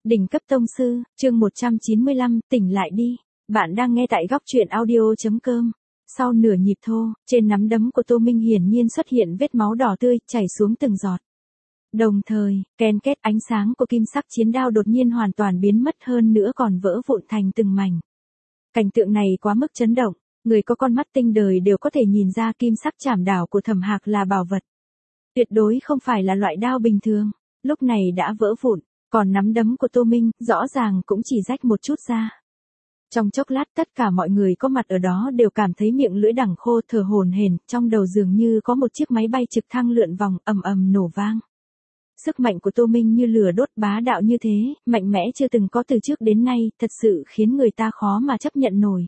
Đỉnh cấp tông sư, chương 195, tỉnh lại đi. Bạn đang nghe tại góc truyện audio.com. Sau nửa nhịp thô, trên nắm đấm của Tô Minh hiển nhiên xuất hiện vết máu đỏ tươi, chảy xuống từng giọt. Đồng thời, ken két ánh sáng của kim sắc chiến đao đột nhiên hoàn toàn biến mất, hơn nữa còn vỡ vụn thành từng mảnh. Cảnh tượng này quá mức chấn động, người có con mắt tinh đời đều có thể nhìn ra kim sắc chảm đao của Thẩm Hạc là bảo vật. Tuyệt đối không phải là loại đao bình thường, lúc này đã vỡ vụn. Còn nắm đấm của Tô Minh, rõ ràng cũng chỉ rách một chút ra. Trong chốc lát tất cả mọi người có mặt ở đó đều cảm thấy miệng lưỡi đẳng khô, thở hổn hển, trong đầu dường như có một chiếc máy bay trực thăng lượn vòng, ầm ầm nổ vang. Sức mạnh của Tô Minh như lửa đốt, bá đạo như thế, mạnh mẽ chưa từng có từ trước đến nay, thật sự khiến người ta khó mà chấp nhận nổi.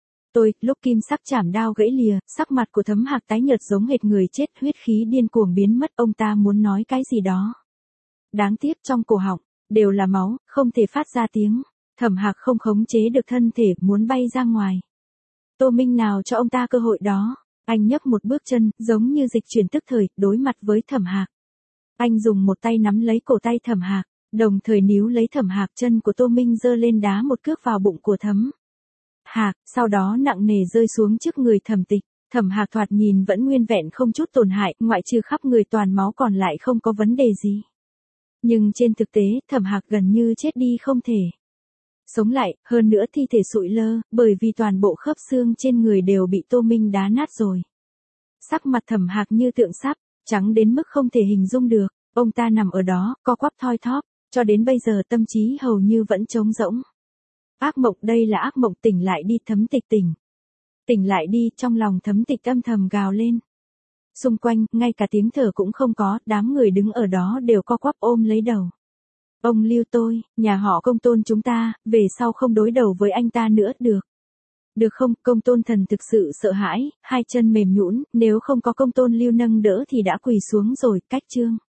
Lúc kim sắc chảm đao gãy lìa, sắc mặt của Thẩm Hạc tái nhợt giống hệt người chết, huyết khí điên cuồng biến mất, ông ta muốn nói cái gì đó. Đáng tiếc trong cổ họng đều là máu, không thể phát ra tiếng. Thẩm Hạc không khống chế được thân thể, muốn bay ra ngoài. Tô Minh nào cho ông ta cơ hội đó, anh nhấc một bước chân, giống như dịch chuyển tức thời, đối mặt với Thẩm Hạc. Anh dùng một tay nắm lấy cổ tay Thẩm Hạc, đồng thời níu lấy Thẩm Hạc, chân của Tô Minh giơ lên đá một cước vào bụng của Thẩm Hạc, sau đó nặng nề rơi xuống trước người Thẩm Tịch. Thẩm Hạc thoạt nhìn vẫn nguyên vẹn không chút tổn hại, ngoại trừ khắp người toàn máu còn lại không có vấn đề gì. Nhưng trên thực tế, Thẩm Hạc gần như chết đi không thể sống lại, hơn nữa thi thể sụi lơ, bởi vì toàn bộ khớp xương trên người đều bị Tô Minh đá nát rồi. Sắc mặt Thẩm Hạc như tượng sáp, trắng đến mức không thể hình dung được, ông ta nằm ở đó, co quắp thoi thóp, cho đến bây giờ tâm trí hầu như vẫn trống rỗng. Ác mộng, đây là ác mộng, tỉnh lại đi Thẩm Tịch, tỉnh lại đi, trong lòng Thẩm Tịch âm thầm gào lên. Xung quanh, ngay cả tiếng thở cũng không có, đám người đứng ở đó đều co quắp ôm lấy đầu. Ông Lưu tôi, nhà họ Công Tôn chúng ta, về sau không đối đầu với anh ta nữa, được. Được không? Công Tôn Thần thực sự sợ hãi, hai chân mềm nhũn, nếu không có Công Tôn Lưu nâng đỡ thì đã quỳ xuống rồi, cách chương.